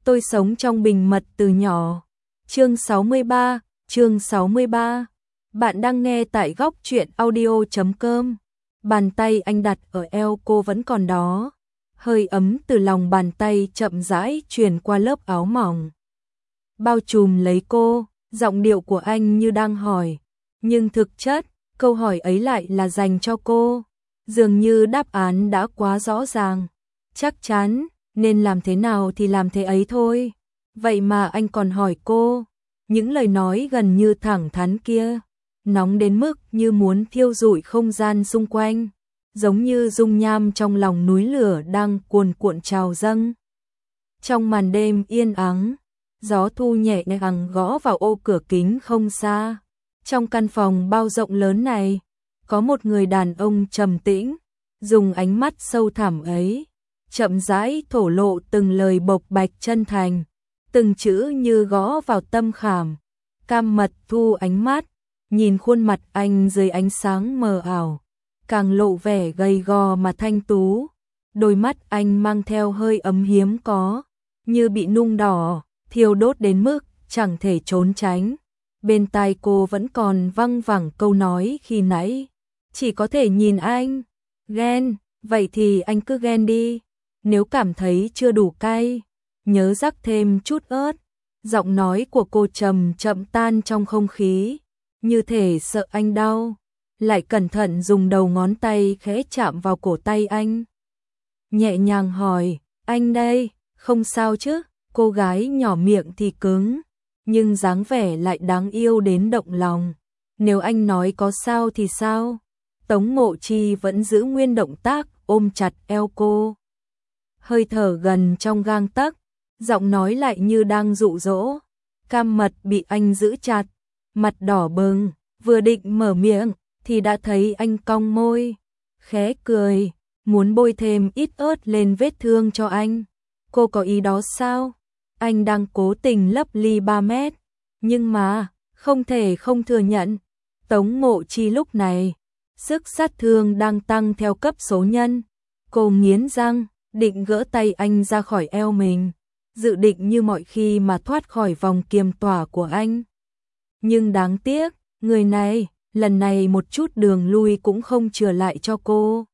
Tôi sống trong bình mật từ nhỏ. Chương 63. Bạn đang nghe tại góc truyện audio.com. Bàn tay anh đặt ở eo cô vẫn còn đó. Hơi ấm từ lòng bàn tay chậm rãi truyền qua lớp áo mỏng, bao trùm lấy cô. Giọng điệu của anh như đang hỏi, nhưng thực chất, câu hỏi ấy lại là dành cho cô. Dường như đáp án đã quá rõ ràng. Chắc chắn, nên làm thế nào thì làm thế ấy thôi. Vậy mà anh còn hỏi cô. Những lời nói gần như thẳng thắn kia, nóng đến mức như muốn thiêu rụi không gian xung quanh, giống như dung nham trong lòng núi lửa đang cuồn cuộn trào dâng. Trong màn đêm yên ắng, gió thu nhẹ nhàng gõ vào ô cửa kính không xa. Trong căn phòng bao rộng lớn này, có một người đàn ông trầm tĩnh, dùng ánh mắt sâu thẳm ấy, chậm rãi thổ lộ từng lời bộc bạch chân thành, từng chữ như gõ vào tâm khảm. Cam Mật thu ánh mắt, nhìn khuôn mặt anh dưới ánh sáng mờ ảo, càng lộ vẻ gầy gò mà thanh tú. Đôi mắt anh mang theo hơi ấm hiếm có, như bị nung đỏ, thiêu đốt đến mức chẳng thể trốn tránh. Bên tai cô vẫn còn văng vẳng câu nói khi nãy, chỉ có thể nhìn anh. Ghen, vậy thì anh cứ ghen đi. Nếu cảm thấy chưa đủ cay, nhớ rắc thêm chút ớt. Giọng nói của cô chậm chậm tan trong không khí, như thể sợ anh đau, lại cẩn thận dùng đầu ngón tay khẽ chạm vào cổ tay anh. Nhẹ nhàng hỏi, anh đây, không sao chứ? Cô gái nhỏ miệng thì cứng, nhưng dáng vẻ lại đáng yêu đến động lòng. Nếu anh nói có sao thì sao? Tống Ngộ Chi vẫn giữ nguyên động tác ôm chặt eo cô, hơi thở gần trong gang tấc, giọng nói lại như đang dụ dỗ. Cam Mật bị anh giữ chặt, mặt đỏ bừng, vừa định mở miệng thì đã thấy anh cong môi, khẽ cười, muốn bôi thêm ít ớt lên vết thương cho anh. Cô có ý đó sao? Anh đang cố tình lấp ly 3 mét, nhưng mà không thể không thừa nhận. Tống Ngộ Chi lúc này, sức sát thương đang tăng theo cấp số nhân. Cô nghiến răng, định gỡ tay anh ra khỏi eo mình, dự định như mọi khi mà thoát khỏi vòng kiềm tỏa của anh. Nhưng đáng tiếc, người này, lần này một chút đường lui cũng không chừa lại cho cô.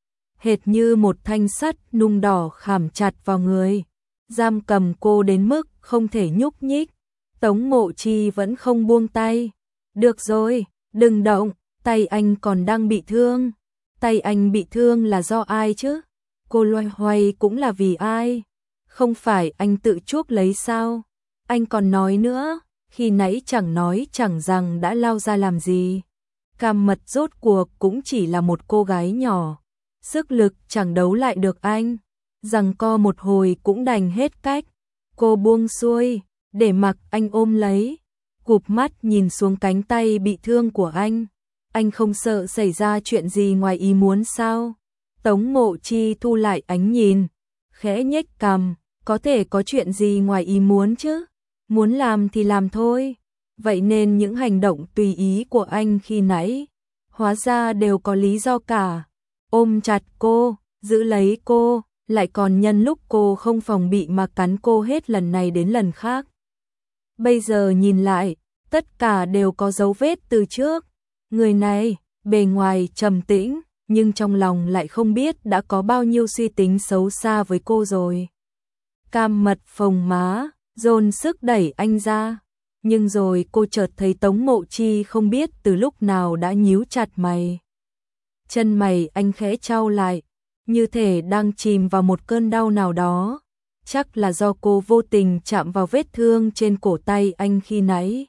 Hệt như một thanh sắt nung đỏ khảm chặt vào người, giam cầm cô đến mức không thể nhúc nhích. Tống Ngộ Chi vẫn không buông tay. Được rồi, đừng động, tay anh còn đang bị thương. Tay anh bị thương là do ai chứ? Cô loay hoay cũng là vì ai? Không phải anh tự chuốc lấy sao? Anh còn nói nữa, khi nãy chẳng nói chẳng rằng đã lao ra làm gì. Cam Mật rốt cuộc cũng chỉ là một cô gái nhỏ, sức lực chẳng đấu lại được anh. Giằng co một hồi cũng đành hết cách. Cô buông xuôi, để mặc anh ôm lấy, cụp mắt nhìn xuống cánh tay bị thương của anh. Anh không sợ xảy ra chuyện gì ngoài ý muốn sao? Tống Ngộ Chi thu lại ánh nhìn, khẽ nhếch cằm, có thể có chuyện gì ngoài ý muốn chứ? Muốn làm thì làm thôi. Vậy nên những hành động tùy ý của anh khi nãy, hóa ra đều có lý do cả. Ôm chặt cô, giữ lấy cô, lại còn nhân lúc cô không phòng bị mà cắn cô hết lần này đến lần khác. Bây giờ nhìn lại, tất cả đều có dấu vết từ trước. Người này, bề ngoài trầm tĩnh, nhưng trong lòng lại không biết đã có bao nhiêu suy tính xấu xa với cô rồi. Cam Mật phồng má, dồn sức đẩy anh ra. Nhưng rồi cô chợt thấy Tống Ngộ Chi không biết từ lúc nào đã nhíu chặt mày. Chân mày anh khẽ chau lại, như thể đang chìm vào một cơn đau nào đó. Chắc là do cô vô tình chạm vào vết thương trên cổ tay anh khi nãy.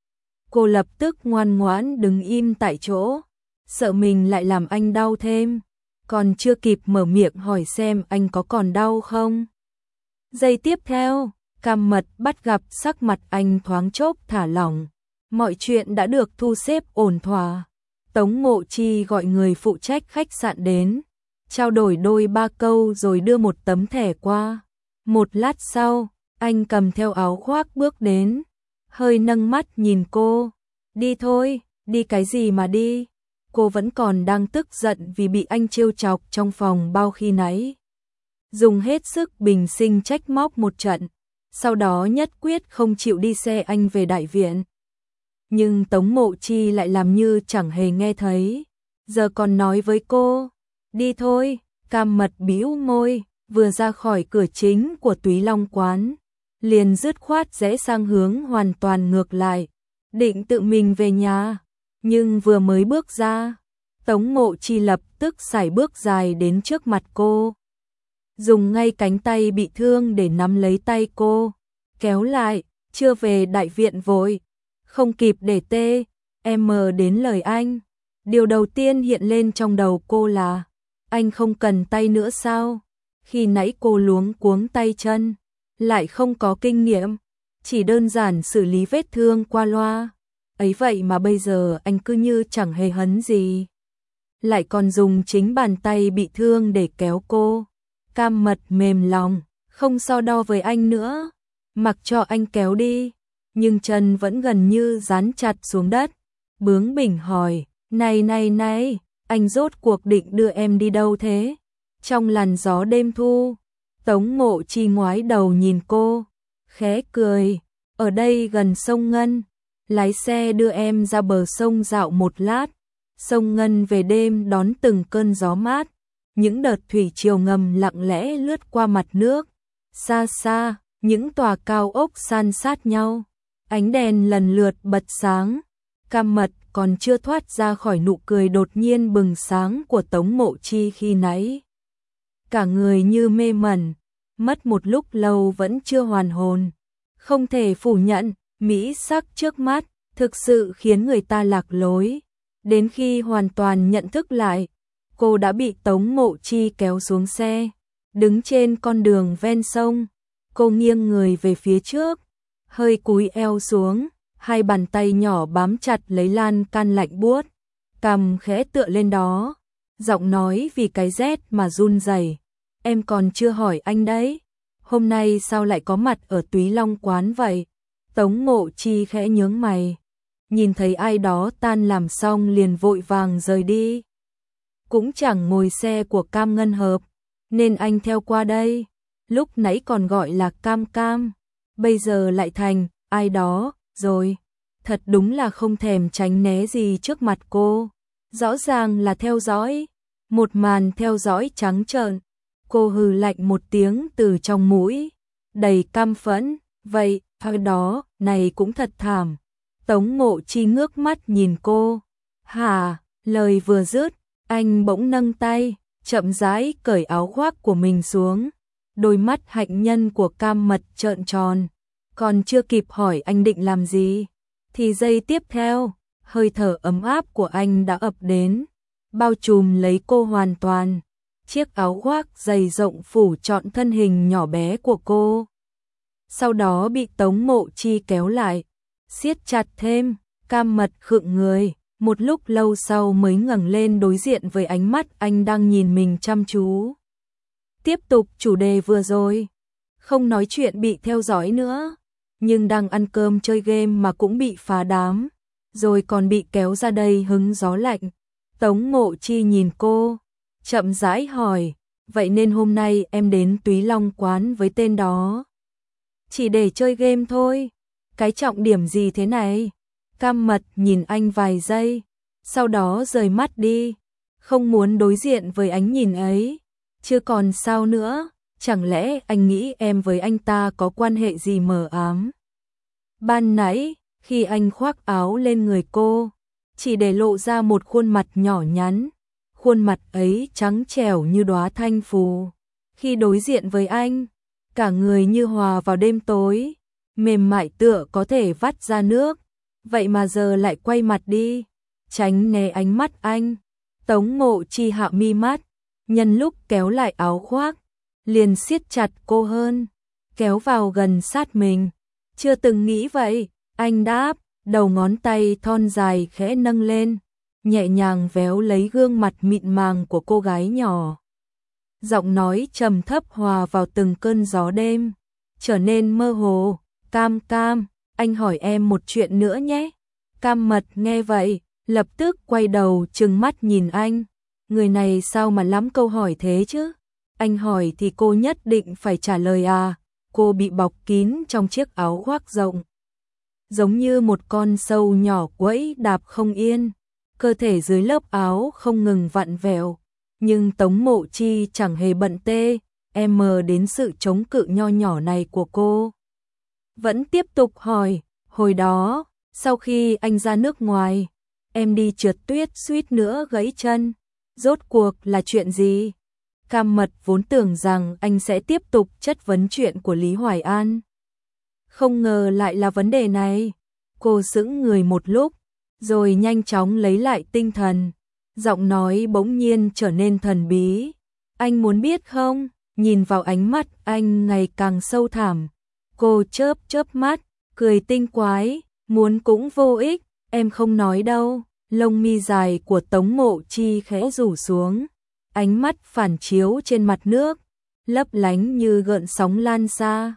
Cô lập tức ngoan ngoãn đứng im tại chỗ, sợ mình lại làm anh đau thêm. Còn chưa kịp mở miệng hỏi xem anh có còn đau không. Giây tiếp theo, Cam Mật bắt gặp sắc mặt anh thoáng chốc thả lỏng. Mọi chuyện đã được thu xếp ổn thỏa. Tống Ngộ Chi gọi người phụ trách khách sạn đến, trao đổi đôi ba câu rồi đưa một tấm thẻ qua. Một lát sau, anh cầm theo áo khoác bước đến, hơi nâng mắt nhìn cô. Đi thôi, đi cái gì mà đi? Cô vẫn còn đang tức giận vì bị anh trêu chọc trong phòng bao khi nãy. Dùng hết sức bình sinh trách móc một trận, sau đó nhất quyết không chịu đi xe anh về đại viện. Nhưng Tống Mộ Chi lại làm như chẳng hề nghe thấy, giờ còn nói với cô, đi thôi. Cam Mật bĩu môi, vừa ra khỏi cửa chính của Túy Long quán, liền dứt khoát rẽ sang hướng hoàn toàn ngược lại, định tự mình về nhà, nhưng vừa mới bước ra, Tống Mộ Chi lập tức sải bước dài đến trước mặt cô, dùng ngay cánh tay bị thương để nắm lấy tay cô, kéo lại, chưa về đại viện vội, không kịp để tê, em mờ đến lời anh. Điều đầu tiên hiện lên trong đầu cô là, anh không cần tay nữa sao? Khi nãy cô luống cuống tay chân, lại không có kinh nghiệm, chỉ đơn giản xử lý vết thương qua loa. Ấy vậy mà bây giờ anh cứ như chẳng hề hấn gì. Lại còn dùng chính bàn tay bị thương để kéo cô. Cam Mật mềm lòng, không so đo với anh nữa, mặc cho anh kéo đi. Nhưng chân vẫn gần như dán chặt xuống đất. Bướng bỉnh hỏi, này, anh rốt cuộc định đưa em đi đâu thế? Trong làn gió đêm thu, Tống Mộ Chi ngoái đầu nhìn cô, khẽ cười, ở đây gần sông Ngân, lái xe đưa em ra bờ sông dạo một lát. Sông Ngân về đêm đón từng cơn gió mát, những đợt thủy triều ngầm lặng lẽ lướt qua mặt nước. Xa xa, những tòa cao ốc san sát nhau, ánh đèn lần lượt bật sáng. Cam Mật còn chưa thoát ra khỏi nụ cười đột nhiên bừng sáng của Tống Mộ Chi khi nãy. Cả người như mê mẩn, mất một lúc lâu vẫn chưa hoàn hồn. Không thể phủ nhận, mỹ sắc trước mắt thực sự khiến người ta lạc lối. Đến khi hoàn toàn nhận thức lại, cô đã bị Tống Mộ Chi kéo xuống xe, đứng trên con đường ven sông. Cô nghiêng người về phía trước, hơi cúi eo xuống, hai bàn tay nhỏ bám chặt lấy lan can lạnh buốt, cằm khẽ tựa lên đó, giọng nói vì cái rét mà run rẩy. Em còn chưa hỏi anh đấy, hôm nay sao lại có mặt ở Túy Long quán vậy? Tống Mộ Chi khẽ nhướng mày, nhìn thấy ai đó tan làm xong liền vội vàng rời đi. Cũng chẳng ngồi xe của Cam Ngân Hợp, nên anh theo qua đây. Lúc nãy còn gọi là Cam Cam, bây giờ lại thành ai đó rồi. Thật đúng là không thèm tránh né gì trước mặt cô. Rõ ràng là theo dõi, một màn theo dõi trắng trợn. Cô hừ lạnh một tiếng từ trong mũi, đầy căm phẫn, vậy, thôi đó, này cũng thật thảm. Tống Mộ Chi ngước mắt nhìn cô. Hả, lời vừa dứt, anh bỗng nâng tay, chậm rãi cởi áo khoác của mình xuống. Đôi mắt hạnh nhân của Cam Mật trợn tròn, còn chưa kịp hỏi anh định làm gì, thì giây tiếp theo, hơi thở ấm áp của anh đã ập đến, bao trùm lấy cô hoàn toàn. Chiếc áo khoác dày rộng phủ trọn thân hình nhỏ bé của cô. Sau đó bị Tống Mộ Chi kéo lại, siết chặt thêm. Cam Mật khựng người, một lúc lâu sau mới ngẩng lên đối diện với ánh mắt anh đang nhìn mình chăm chú. Tiếp tục chủ đề vừa rồi, không nói chuyện bị theo dõi nữa, nhưng đang ăn cơm chơi game mà cũng bị phá đám, rồi còn bị kéo ra đây hứng gió lạnh. Tống Mộ Chi nhìn cô, chậm rãi hỏi, vậy nên hôm nay em đến Túy Long quán với tên đó chỉ để chơi game thôi? Cái trọng điểm gì thế này? Cam Mật nhìn anh vài giây, sau đó rời mắt đi, không muốn đối diện với ánh nhìn ấy. Chứ còn sao nữa, chẳng lẽ anh nghĩ em với anh ta có quan hệ gì mờ ám? Ban nãy, khi anh khoác áo lên người cô, chỉ để lộ ra một khuôn mặt nhỏ nhắn, khuôn mặt ấy trắng trẻo như đóa thanh phù. Khi đối diện với anh, cả người như hòa vào đêm tối, mềm mại tựa có thể vắt ra nước. Vậy mà giờ lại quay mặt đi, tránh né ánh mắt anh. Tống Mộ Chi hạ mi mắt, nhân lúc kéo lại áo khoác, liền siết chặt cô hơn, kéo vào gần sát mình. Chưa từng nghĩ vậy, anh đáp, đầu ngón tay thon dài khẽ nâng lên, nhẹ nhàng véo lấy gương mặt mịn màng của cô gái nhỏ. Giọng nói trầm thấp hòa vào từng cơn gió đêm, trở nên mơ hồ. Cam Cam, anh hỏi em một chuyện nữa nhé. Cam Mật nghe vậy, lập tức quay đầu trừng mắt nhìn anh. Người này sao mà lắm câu hỏi thế chứ? Anh hỏi thì cô nhất định phải trả lời à? cô bị bọc kín trong chiếc áo khoác rộng. Giống như một con sâu nhỏ quẫy đạp không yên, cơ thể dưới lớp áo không ngừng vặn vẹo. Nhưng Tống Mộ Chi chẳng hề bận tê, đến sự chống cự nho nhỏ này của cô. Vẫn tiếp tục hỏi, hồi đó, sau khi anh ra nước ngoài, em đi trượt tuyết suýt nữa gãy chân. Rốt cuộc là chuyện gì? Cam Mật vốn tưởng rằng anh sẽ tiếp tục chất vấn chuyện của Lý Hoài An. Không ngờ lại là vấn đề này. Cô sững người một lúc, rồi nhanh chóng lấy lại tinh thần. Giọng nói bỗng nhiên trở nên thần bí. Anh muốn biết không? Nhìn vào ánh mắt anh ngày càng sâu thẳm. Cô chớp chớp mắt, cười tinh quái, muốn cũng vô ích, em không nói đâu. Lông mi dài của Tống Mộ Chi khẽ rủ xuống, ánh mắt phản chiếu trên mặt nước, lấp lánh như gợn sóng lan xa.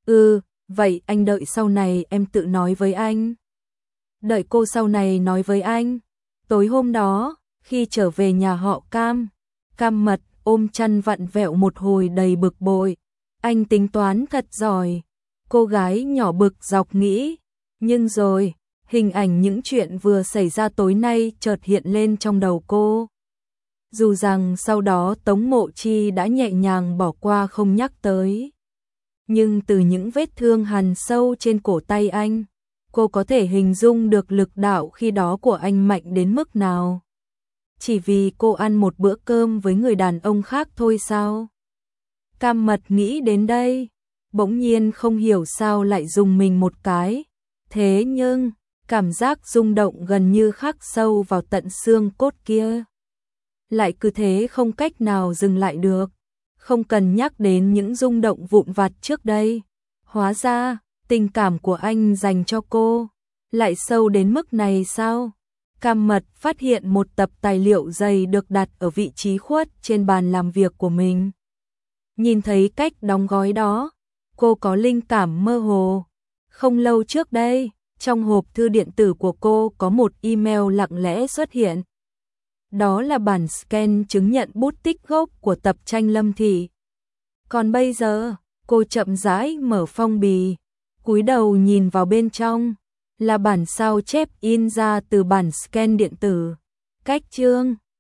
Vậy anh đợi sau này em tự nói với anh. Đợi cô sau này nói với anh. Tối hôm đó, khi trở về nhà họ Cam, Cam Mật ôm chăn vặn vẹo một hồi đầy bực bội. Anh tính toán thật giỏi. Cô gái nhỏ bực dọc nghĩ. Nhưng rồi, hình ảnh những chuyện vừa xảy ra tối nay chợt hiện lên trong đầu cô. Dù rằng sau đó Tống Mộ Chi đã nhẹ nhàng bỏ qua không nhắc tới. Nhưng từ những vết thương hằn sâu trên cổ tay anh, cô có thể hình dung được lực đạo khi đó của anh mạnh đến mức nào. Chỉ vì cô ăn một bữa cơm với người đàn ông khác thôi sao? Cam Mật nghĩ đến đây, bỗng nhiên không hiểu sao lại rùng mình một cái. Thế nhưng, cảm giác rung động gần như khắc sâu vào tận xương cốt kia. Lại cứ thế không cách nào dừng lại được. Không cần nhắc đến những rung động vụn vặt trước đây. Hóa ra, tình cảm của anh dành cho cô lại sâu đến mức này sao? Cam Mật phát hiện một tập tài liệu dày được đặt ở vị trí khuất trên bàn làm việc của mình. Nhìn thấy cách đóng gói đó, cô có linh cảm mơ hồ. Không lâu trước đây, trong hộp thư điện tử của cô có một email lặng lẽ xuất hiện. Đó là bản scan chứng nhận bút tích gốc của tập tranh Lâm Thị. Còn bây giờ, cô chậm rãi mở phong bì, cúi đầu nhìn vào bên trong, là bản sao chép in ra từ bản scan điện tử. Cách chương